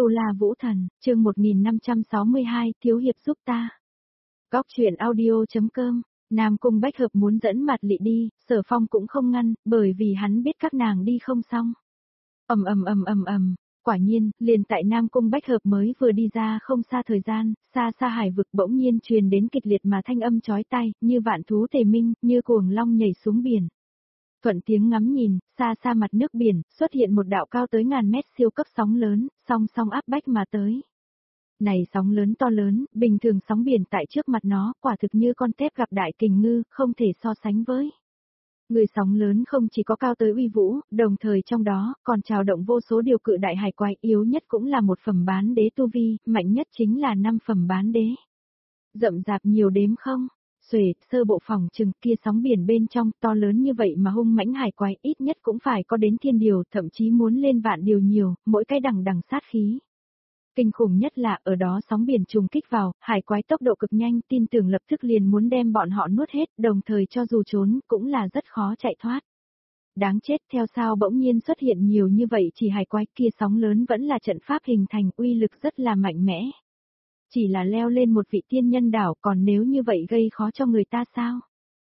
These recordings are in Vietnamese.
Tu La Vũ Thần, chương 1562, Thiếu Hiệp giúp ta. Góc truyện audio.com, Nam Cung Bách Hợp muốn dẫn Mạt Lị đi, Sở Phong cũng không ngăn, bởi vì hắn biết các nàng đi không xong. Quả nhiên, liền tại Nam Cung Bách Hợp mới vừa đi ra không xa thời gian, xa xa hải vực bỗng nhiên truyền đến kịch liệt mà thanh âm chói tai, như vạn thú tề minh, như cuồng long nhảy xuống biển. Thuận tiếng ngắm nhìn, xa xa mặt nước biển, xuất hiện một đạo cao tới ngàn mét siêu cấp sóng lớn, song song áp bách mà tới. Này sóng lớn to lớn, bình thường sóng biển tại trước mặt nó, quả thực như con tép gặp đại kình ngư, không thể so sánh với. Người sóng lớn không chỉ có cao tới uy vũ, đồng thời trong đó, còn trào động vô số điều cự đại hải quái, yếu nhất cũng là một phẩm bán đế tu vi, mạnh nhất chính là 5 phẩm bán đế. Rậm rạp nhiều đếm không? Xuề, sơ bộ phòng chừng kia sóng biển bên trong to lớn như vậy mà hung mãnh hải quái ít nhất cũng phải có đến thiên điều, thậm chí muốn lên vạn điều nhiều, mỗi cái đằng đằng sát khí. Kinh khủng nhất là ở đó sóng biển trùng kích vào, hải quái tốc độ cực nhanh, tin tưởng lập tức liền muốn đem bọn họ nuốt hết, đồng thời cho dù trốn cũng là rất khó chạy thoát. Đáng chết, theo sao bỗng nhiên xuất hiện nhiều như vậy, chỉ hải quái kia sóng lớn vẫn là trận pháp hình thành, uy lực rất là mạnh mẽ. Chỉ là leo lên một vị tiên nhân đảo, còn nếu như vậy gây khó cho người ta sao?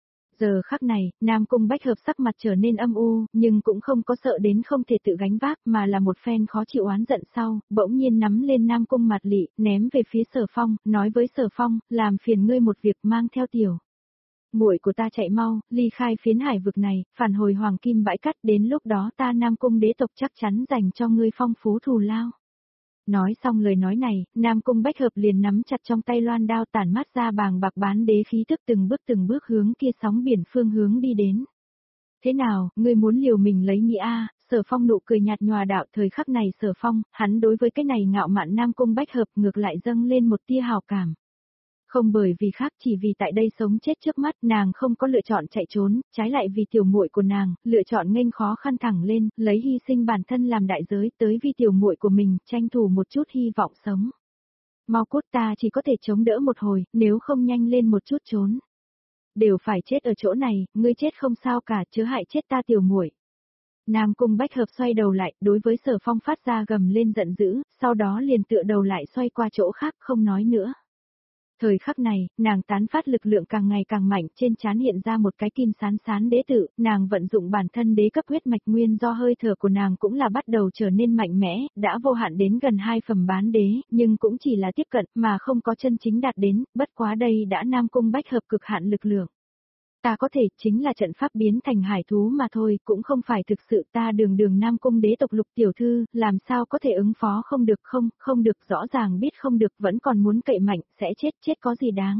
Giờ khắc này, Nam Cung Bách Hợp sắc mặt trở nên âm u, nhưng cũng không có sợ đến không thể tự gánh vác, mà là một phen khó chịu oán giận sau, bỗng nhiên nắm lên Nam Cung Mạt Lị, ném về phía Sở Phong, nói với Sở Phong, làm phiền ngươi một việc, mang theo tiểu muội của ta chạy mau, ly khai phiến hải vực này, phản hồi Hoàng Kim bãi cát, đến lúc đó ta Nam Cung đế tộc chắc chắn dành cho ngươi phong phú thù lao. Nói xong lời nói này, Nam Cung Bách Hợp liền nắm chặt trong tay loan đao, tản mát ra bàng bạc bán đế khí tức, từng bước hướng kia sóng biển phương hướng đi đến. Thế nào, ngươi muốn liều mình lấy nghĩa a? Sở Phong nụ cười nhạt nhòa đạo, thời khắc này Sở Phong, hắn đối với cái này ngạo mạn Nam Cung Bách Hợp ngược lại dâng lên một tia hào cảm. Không bởi vì khác, chỉ vì tại đây sống chết trước mắt, nàng không có lựa chọn chạy trốn, trái lại vì tiểu muội của nàng, lựa chọn nghênh khó khăn thẳng lên, lấy hy sinh bản thân làm đại giới, tới vì tiểu muội của mình, tranh thủ một chút hy vọng sống. Mau cút, ta chỉ có thể chống đỡ một hồi, nếu không nhanh lên một chút trốn. Đều phải chết ở chỗ này, ngươi chết không sao cả, chớ hại chết ta tiểu muội. Nam Cung Bách Hợp xoay đầu lại, đối với Sở Phong phát ra gầm lên giận dữ, sau đó liền tựa đầu lại xoay qua chỗ khác, không nói nữa. Thời khắc này, nàng tán phát lực lượng càng ngày càng mạnh, trên trán hiện ra một cái kim sán sán đế tự, nàng vận dụng bản thân đế cấp huyết mạch nguyên, do hơi thở của nàng cũng là bắt đầu trở nên mạnh mẽ, đã vô hạn đến gần 2 phẩm bán đế, nhưng cũng chỉ là tiếp cận mà không có chân chính đạt đến, bất quá đây đã Nam Cung Bách Hợp cực hạn lực lượng. Ta có thể chính là trận pháp biến thành hải thú mà thôi, cũng không phải thực sự, ta đường Nam Cung đế tộc Lục tiểu thư, làm sao có thể ứng phó không được, không được, rõ ràng biết không được, vẫn còn muốn cậy mạnh, sẽ chết có gì đáng.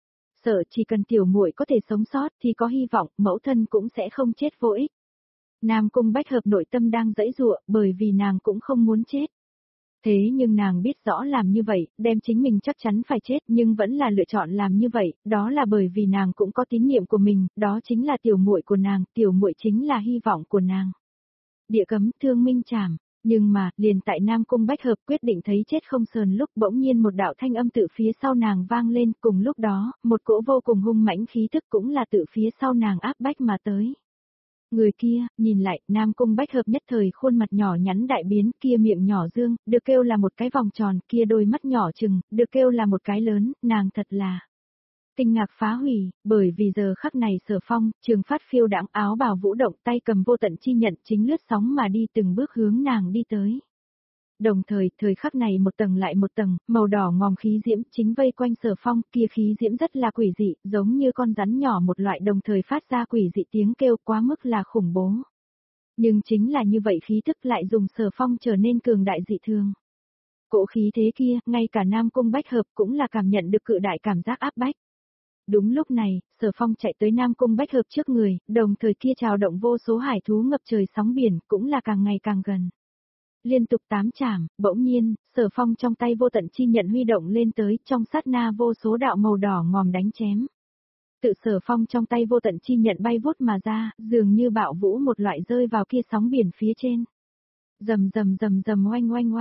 Sợ chỉ cần tiểu muội có thể sống sót thì có hy vọng, mẫu thân cũng sẽ không chết vô ích. Nam Cung Bách Hợp nội tâm đang giãy giụa, bởi vì nàng cũng không muốn chết. Thế nhưng nàng biết rõ làm như vậy, đem chính mình chắc chắn phải chết, nhưng vẫn là lựa chọn làm như vậy, đó là bởi vì nàng cũng có tín niệm của mình, đó chính là tiểu muội của nàng, tiểu muội chính là hy vọng của nàng. Địa cấm, thương minh trảm, nhưng mà, liền tại Nam Cung Bách Hợp quyết định thấy chết không sờn lúc, bỗng nhiên một đạo thanh âm tự phía sau nàng vang lên, cùng lúc đó, một cỗ vô cùng hung mãnh khí thức cũng là tự phía sau nàng áp bách mà tới. Người kia, nhìn lại, Nam Cung Bách Hợp nhất thời khuôn mặt nhỏ nhắn đại biến, kia miệng nhỏ dương, được kêu là một cái vòng tròn, kia đôi mắt nhỏ trừng, được kêu là một cái lớn, nàng thật là kinh ngạc phá hủy, bởi vì giờ khắc này Sở Phong, trường phát phiêu đãng, áo bào vũ động, tay cầm vô tận chi nhận, chính lướt sóng mà đi, từng bước hướng nàng đi tới. Đồng thời, thời khắc này một tầng lại một tầng, màu đỏ ngòm khí diễm chính vây quanh Sở Phong, kia khí diễm rất là quỷ dị, giống như con rắn nhỏ một loại, đồng thời phát ra quỷ dị tiếng kêu, quá mức là khủng bố. Nhưng chính là như vậy khí tức lại dùng Sở Phong trở nên cường đại dị thường. Cỗ khí thế kia, ngay cả Nam Cung Bách Hợp cũng là cảm nhận được cự đại cảm giác áp bách. Đúng lúc này, Sở Phong chạy tới Nam Cung Bách Hợp trước người, đồng thời kia trào động vô số hải thú ngập trời sóng biển, cũng là càng ngày càng gần. Liên tục 8 chảm, bỗng nhiên, Sở Phong trong tay vô tận chi nhận huy động lên tới, trong sát na vô số đạo màu đỏ ngòm đánh chém. Tự Sở Phong trong tay vô tận chi nhận bay vút mà ra, dường như bạo vũ một loại rơi vào kia sóng biển phía trên. Rầm oanh,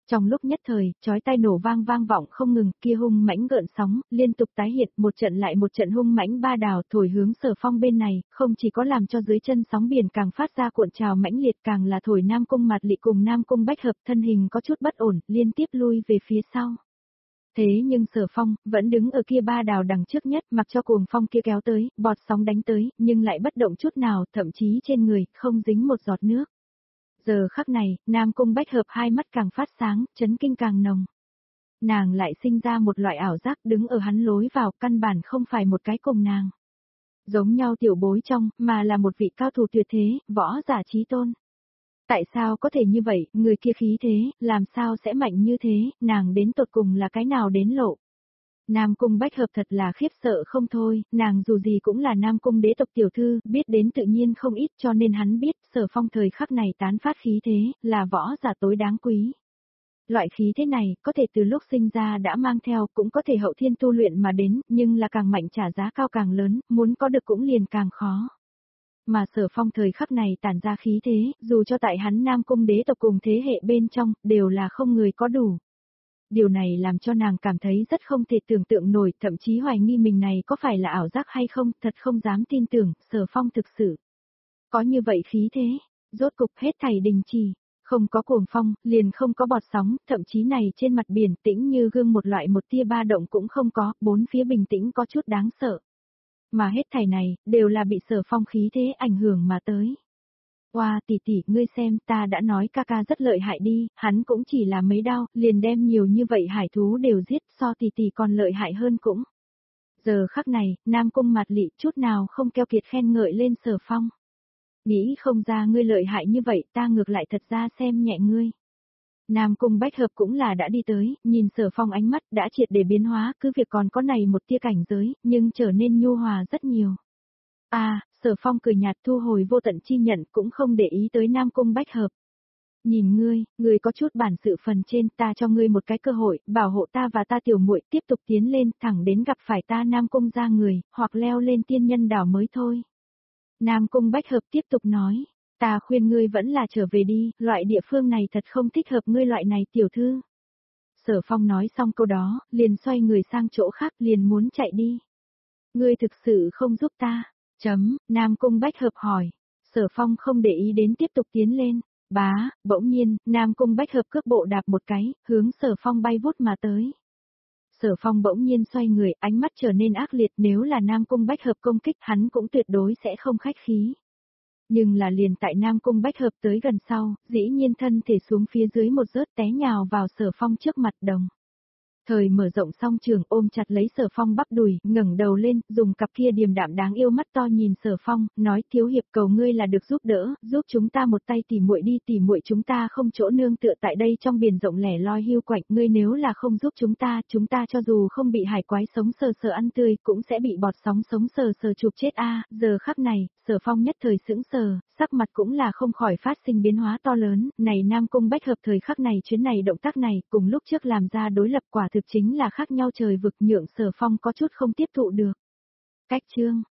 Trong lúc nhất thời, chói tai nổ vang vang vọng không ngừng, kia hung mãnh gợn sóng, liên tục tái hiện, một trận lại một trận hung mãnh ba đảo thổi hướng Sở Phong bên này, không chỉ có làm cho dưới chân sóng biển càng phát ra cuộn trào mãnh liệt, càng là thổi Nam Cung Mạt Lị cùng Nam Cung Bách Hợp thân hình có chút bất ổn, liên tiếp lui về phía sau. Thế nhưng Sở Phong, vẫn đứng ở kia ba đào đằng trước nhất, mặc cho cuồng phong kia kéo tới, bọt sóng đánh tới, nhưng lại bất động chút nào, thậm chí trên người, không dính một giọt nước. Giờ khắc này, Nam Cung Bách Hợp hai mắt càng phát sáng, chấn kinh càng nồng. Nàng lại sinh ra một loại ảo giác đứng ở hắn lối vào, căn bản không phải một cái cùng nàng. Giống nhau tiểu bối trong, mà là một vị cao thủ tuyệt thế, võ giả chí tôn. Tại sao có thể như vậy, người kia khí thế, làm sao sẽ mạnh như thế, nàng đến tột cùng là cái nào đến lộ. Nam Cung Bách Hợp thật là khiếp sợ không thôi, nàng dù gì cũng là Nam Cung đế tộc tiểu thư, biết đến tự nhiên không ít cho nên hắn biết Sở Phong thời khắc này tán phát khí thế, là võ giả tối đáng quý. Loại khí thế này, có thể từ lúc sinh ra đã mang theo, cũng có thể hậu thiên tu luyện mà đến, nhưng là càng mạnh trả giá cao càng lớn, muốn có được cũng liền càng khó. Mà Sở Phong thời khắc này tản ra khí thế, dù cho tại hắn Nam Cung đế tộc cùng thế hệ bên trong, đều là không người có đủ. Điều này làm cho nàng cảm thấy rất không thể tưởng tượng nổi, thậm chí hoài nghi mình này có phải là ảo giác hay không, thật không dám tin tưởng, Sở Phong thực sự có như vậy khí thế, rốt cục hết thảy đình chỉ, không có cuồng phong, liền không có bọt sóng, thậm chí này trên mặt biển tĩnh như gương một loại một tia ba động cũng không có, bốn phía bình tĩnh có chút đáng sợ. Mà hết thảy này, đều là bị Sở Phong khí thế ảnh hưởng mà tới. Oa tỷ tỷ, ngươi xem, ta đã nói ca ca rất lợi hại đi, hắn cũng chỉ là mấy đao, liền đem nhiều như vậy hải thú đều giết, so tỷ tỷ còn lợi hại hơn cũng. Giờ khắc này, Nam Cung Mạt Lị chút nào không keo kiệt khen ngợi lên Sở Phong. Nghĩ không ra ngươi lợi hại như vậy, ta ngược lại thật ra xem nhẹ ngươi. Nam Cung Bách Hợp cũng là đã đi tới, nhìn Sở Phong ánh mắt đã triệt để biến hóa, cứ việc còn có này một tia cảnh giới, nhưng trở nên nhu hòa rất nhiều. Sở Phong cười nhạt thu hồi vô tận chi nhận cũng không để ý tới Nam Cung Bách Hợp. Nhìn ngươi có chút bản sự phần trên, ta cho ngươi một cái cơ hội, bảo hộ ta và ta tiểu muội tiếp tục tiến lên, thẳng đến gặp phải ta Nam Cung ra người, hoặc leo lên tiên nhân đảo mới thôi. Nam Cung Bách Hợp tiếp tục nói, ta khuyên ngươi vẫn là trở về đi, loại địa phương này thật không thích hợp ngươi loại này tiểu thư. Sở Phong nói xong câu đó, liền xoay người sang chỗ khác liền muốn chạy đi. Ngươi thực sự không giúp ta. Nam Cung Bách Hợp hỏi. Sở Phong không để ý đến tiếp tục tiến lên. Bỗng nhiên, Nam Cung Bách Hợp cước bộ đạp một cái, hướng Sở Phong bay vút mà tới. Sở Phong bỗng nhiên xoay người, ánh mắt trở nên ác liệt, nếu là Nam Cung Bách Hợp công kích hắn cũng tuyệt đối sẽ không khách khí. Nhưng là liền tại Nam Cung Bách Hợp tới gần sau, dĩ nhiên thân thể xuống phía dưới một rớt té nhào vào Sở Phong trước mặt đồng. Thời mở rộng song trường ôm chặt lấy Sở Phong bắp đùi, ngẩng đầu lên, dùng cặp kia điềm đạm đáng yêu mắt to nhìn Sở Phong, nói thiếu hiệp cầu ngươi là được giúp đỡ, giúp chúng ta một tay tỉ muội đi, tỉ muội chúng ta không chỗ nương tựa tại đây trong biển rộng lẻ loi hiu quạnh, ngươi nếu là không giúp chúng ta cho dù không bị hải quái sống sờ sờ ăn tươi, cũng sẽ bị bọt sóng sống sờ sờ chụp chết giờ khắc này, Sở Phong nhất thời sững sờ, sắc mặt cũng là không khỏi phát sinh biến hóa to lớn, này Nam Cung Bách Hợp thời khắc này chuyến này động tác này, cùng lúc trước làm ra đối lập quả thực chính là khác nhau trời vực, nhượng Sở Phong có chút không tiếp thụ được. Cách chương